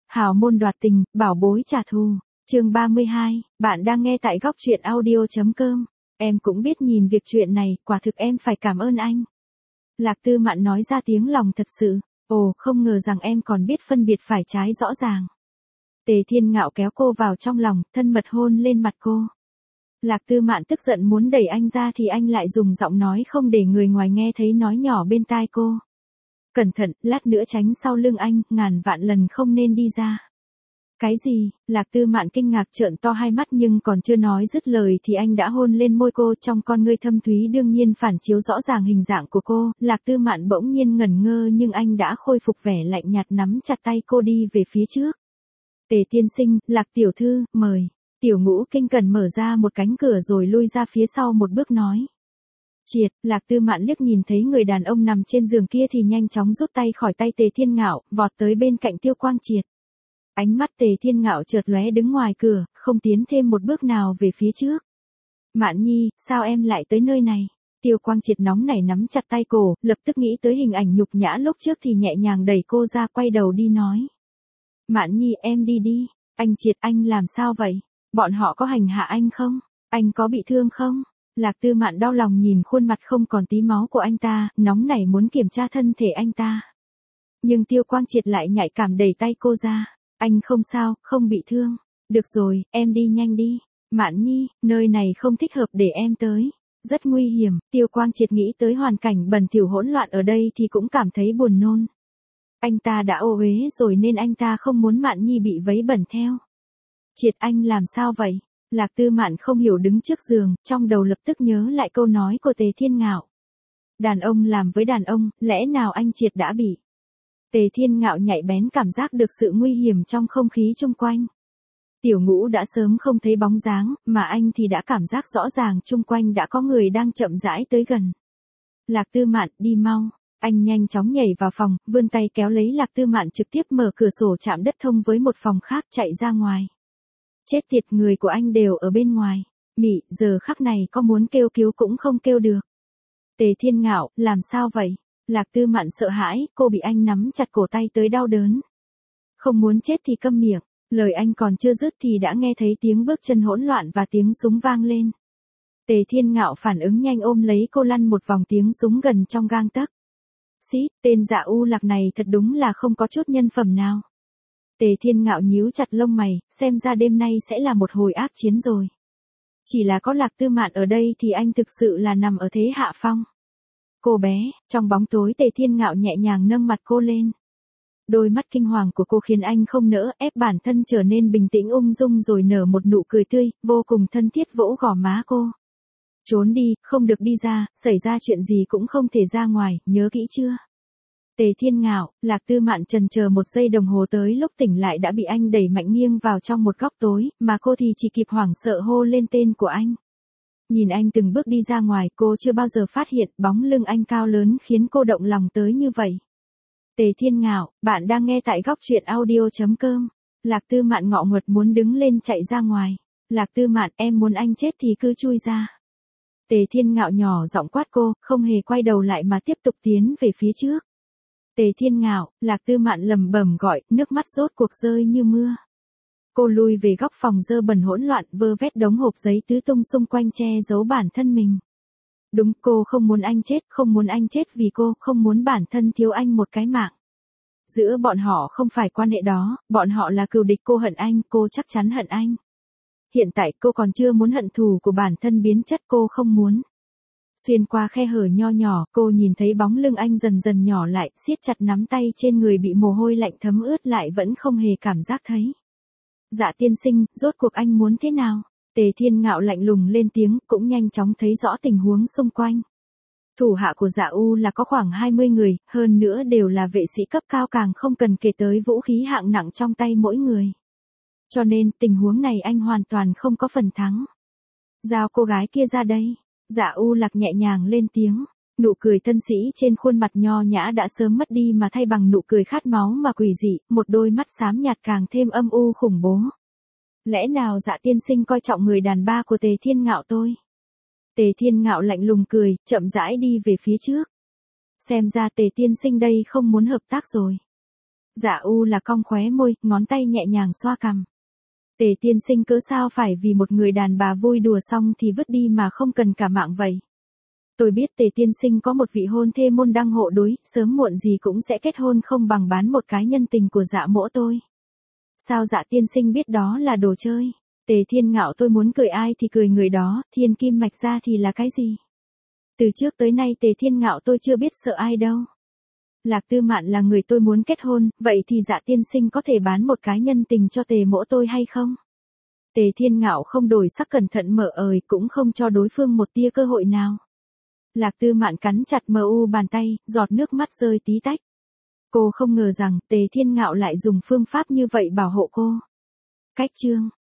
Hào môn đoạt tình, bảo bối trả thù. Chương 32, bạn đang nghe tại góc truyện audio.com. Em cũng biết nhìn việc chuyện này, quả thực em phải cảm ơn anh. Lạc Tư Mạn nói ra tiếng lòng thật sự. Ồ, không ngờ rằng em còn biết phân biệt phải trái rõ ràng. Tề Thiên Ngạo kéo cô vào trong lòng, thân mật hôn lên mặt cô. Lạc Tư Mạn tức giận muốn đẩy anh ra thì anh lại dùng giọng nói không để người ngoài nghe thấy nói nhỏ bên tai cô. Cẩn thận, lát nữa tránh sau lưng anh, ngàn vạn lần không nên đi ra. Cái gì? Lạc Tư Mạn kinh ngạc trợn to hai mắt nhưng còn chưa nói dứt lời thì anh đã hôn lên môi cô, trong con ngươi thâm thúy đương nhiên phản chiếu rõ ràng hình dạng của cô. Lạc Tư Mạn bỗng nhiên ngẩn ngơ nhưng anh đã khôi phục vẻ lạnh nhạt nắm chặt tay cô đi về phía trước. Tề tiên sinh, Lạc tiểu thư, mời. Tiểu Ngũ Kinh cần mở ra một cánh cửa rồi lui ra phía sau một bước nói. Triệt, Lạc Tư Mạn liếc nhìn thấy người đàn ông nằm trên giường kia thì nhanh chóng rút tay khỏi tay Tề Thiên Ngạo, vọt tới bên cạnh Tiêu Quang Triệt. Ánh mắt Tề Thiên Ngạo chợt lóe đứng ngoài cửa, không tiến thêm một bước nào về phía trước. Mạn Nhi, sao em lại tới nơi này? Tiêu Quang Triệt nóng nảy nắm chặt tay cô, lập tức nghĩ tới hình ảnh nhục nhã lúc trước thì nhẹ nhàng đẩy cô ra, quay đầu đi nói. Mạn Nhi, em đi đi. Anh Triệt, anh làm sao vậy? Bọn họ có hành hạ anh không? Anh có bị thương không? Lạc Tư Mạn đau lòng nhìn khuôn mặt không còn tí máu của anh ta, nóng nảy muốn kiểm tra thân thể anh ta. Nhưng Tiêu Quang Triệt lại nhạy cảm đẩy tay cô ra. Anh không sao, không bị thương. Được rồi, em đi nhanh đi. Mạn Nhi, nơi này không thích hợp để em tới. Rất nguy hiểm. Tiêu Quang Triệt nghĩ tới hoàn cảnh bẩn thỉu hỗn loạn ở đây thì cũng cảm thấy buồn nôn. Anh ta đã ô uế rồi nên anh ta không muốn Mạn Nhi bị vấy bẩn theo. Triệt, anh làm sao vậy? Lạc Tư Mạn không hiểu đứng trước giường, trong đầu lập tức nhớ lại câu nói của Tề Thiên Ngạo. Đàn ông làm với đàn ông, lẽ nào anh Triệt đã bị? Tề Thiên Ngạo nhạy bén cảm giác được sự nguy hiểm trong không khí chung quanh. Tiểu Ngũ đã sớm không thấy bóng dáng, mà anh thì đã cảm giác rõ ràng chung quanh đã có người đang chậm rãi tới gần. Lạc Tư Mạn, đi mau. Anh nhanh chóng nhảy vào phòng, vươn tay kéo lấy Lạc Tư Mạn trực tiếp mở cửa sổ chạm đất thông với một phòng khác chạy ra ngoài. Chết tiệt, người của anh đều ở bên ngoài. Mị, giờ khắc này có muốn kêu cứu cũng không kêu được. Tề Thiên Ngạo, làm sao vậy? Lạc Tư Mạn sợ hãi, cô bị anh nắm chặt cổ tay tới đau đớn. Không muốn chết thì câm miệng. Lời anh còn chưa dứt thì đã nghe thấy tiếng bước chân hỗn loạn và tiếng súng vang lên. Tề Thiên Ngạo phản ứng nhanh ôm lấy cô lăn một vòng, tiếng súng gần trong gang tấc. Xí, tên Dạ U Lạc này thật đúng là không có chút nhân phẩm nào. Tề Thiên Ngạo nhíu chặt lông mày, xem ra đêm nay sẽ là một hồi ác chiến rồi. Chỉ là có Lạc Tư Mạn ở đây thì anh thực sự là nằm ở thế hạ phong. Cô bé, trong bóng tối Tề Thiên Ngạo nhẹ nhàng nâng mặt cô lên. Đôi mắt kinh hoàng của cô khiến anh không nỡ ép bản thân trở nên bình tĩnh ung dung rồi nở một nụ cười tươi, vô cùng thân thiết vỗ gò má cô. Trốn đi, không được đi ra, xảy ra chuyện gì cũng không thể ra ngoài, nhớ kỹ chưa? Tề Thiên Ngạo, Lạc Tư Mạn chần chờ một giây đồng hồ, tới lúc tỉnh lại đã bị anh đẩy mạnh nghiêng vào trong một góc tối, mà cô thì chỉ kịp hoảng sợ hô lên tên của anh. Nhìn anh từng bước đi ra ngoài, cô chưa bao giờ phát hiện bóng lưng anh cao lớn khiến cô động lòng tới như vậy. Tề Thiên Ngạo, bạn đang nghe tại góc truyện audio.com. Lạc Tư Mạn ngọ nguậy muốn đứng lên chạy ra ngoài. Lạc Tư Mạn, em muốn anh chết thì cứ chui ra. Tề Thiên Ngạo nhỏ giọng quát cô, không hề quay đầu lại mà tiếp tục tiến về phía trước. Tề Thiên Ngạo, Lạc Tư Mạn lẩm bẩm gọi, nước mắt rốt cuộc rơi như mưa. Cô lui về góc phòng dơ bẩn hỗn loạn, vơ vét đống hộp giấy tứ tung xung quanh che giấu bản thân mình. Đúng, cô không muốn anh chết, không muốn anh chết vì cô, không muốn bản thân thiếu anh một cái mạng. Giữa bọn họ không phải quan hệ đó, bọn họ là cừu địch, cô hận anh, cô chắc chắn hận anh. Hiện tại cô còn chưa muốn hận thù của bản thân biến chất, cô không muốn. Xuyên qua khe hở nho nhỏ, cô nhìn thấy bóng lưng anh dần dần nhỏ lại, siết chặt nắm tay trên người bị mồ hôi lạnh thấm ướt lại vẫn không hề cảm giác thấy. Dạ tiên sinh, rốt cuộc anh muốn thế nào? Tề Thiên Ngạo lạnh lùng lên tiếng, cũng nhanh chóng thấy rõ tình huống xung quanh. Thủ hạ của Dạ U là có khoảng 20 người, hơn nữa đều là vệ sĩ cấp cao, càng không cần kể tới vũ khí hạng nặng trong tay mỗi người. Cho nên, tình huống này anh hoàn toàn không có phần thắng. Giao cô gái kia ra đây. Dạ U Lạc nhẹ nhàng lên tiếng. Nụ cười thân sĩ trên khuôn mặt nho nhã đã sớm mất đi mà thay bằng nụ cười khát máu mà quỷ dị, một đôi mắt xám nhạt càng thêm âm u khủng bố. Lẽ nào Dạ tiên sinh coi trọng người đàn bà của Tề Thiên Ngạo tôi? Tề Thiên Ngạo lạnh lùng cười, chậm rãi đi về phía trước. Xem ra Tề tiên sinh đây không muốn hợp tác rồi. Dạ U là cong khóe môi, ngón tay nhẹ nhàng xoa cằm. Tề tiên sinh cớ sao phải vì một người đàn bà vui đùa xong thì vứt đi mà không cần cả mạng vậy. Tôi biết Tề tiên sinh có một vị hôn thê môn đăng hộ đối, sớm muộn gì cũng sẽ kết hôn, không bằng bán một cái nhân tình của dạ mỗ tôi. Sao dạ tiên sinh biết đó là đồ chơi? Tề Thiên Ngạo tôi muốn cười ai thì cười người đó, thiên kim mạch ra thì là cái gì? Từ trước tới nay Tề Thiên Ngạo tôi chưa biết sợ ai đâu. Lạc Tư Mạn là người tôi muốn kết hôn, vậy thì dạ tiên sinh có thể bán một cái nhân tình cho Tề mỗ tôi hay không? Tề Thiên Ngạo không đổi sắc, cẩn thận mở ời, cũng không cho đối phương một tia cơ hội nào. Lạc Tư Mạn cắn chặt mu bàn tay, giọt nước mắt rơi tí tách. Cô không ngờ rằng Tề Thiên Ngạo lại dùng phương pháp như vậy bảo hộ cô. Cách chương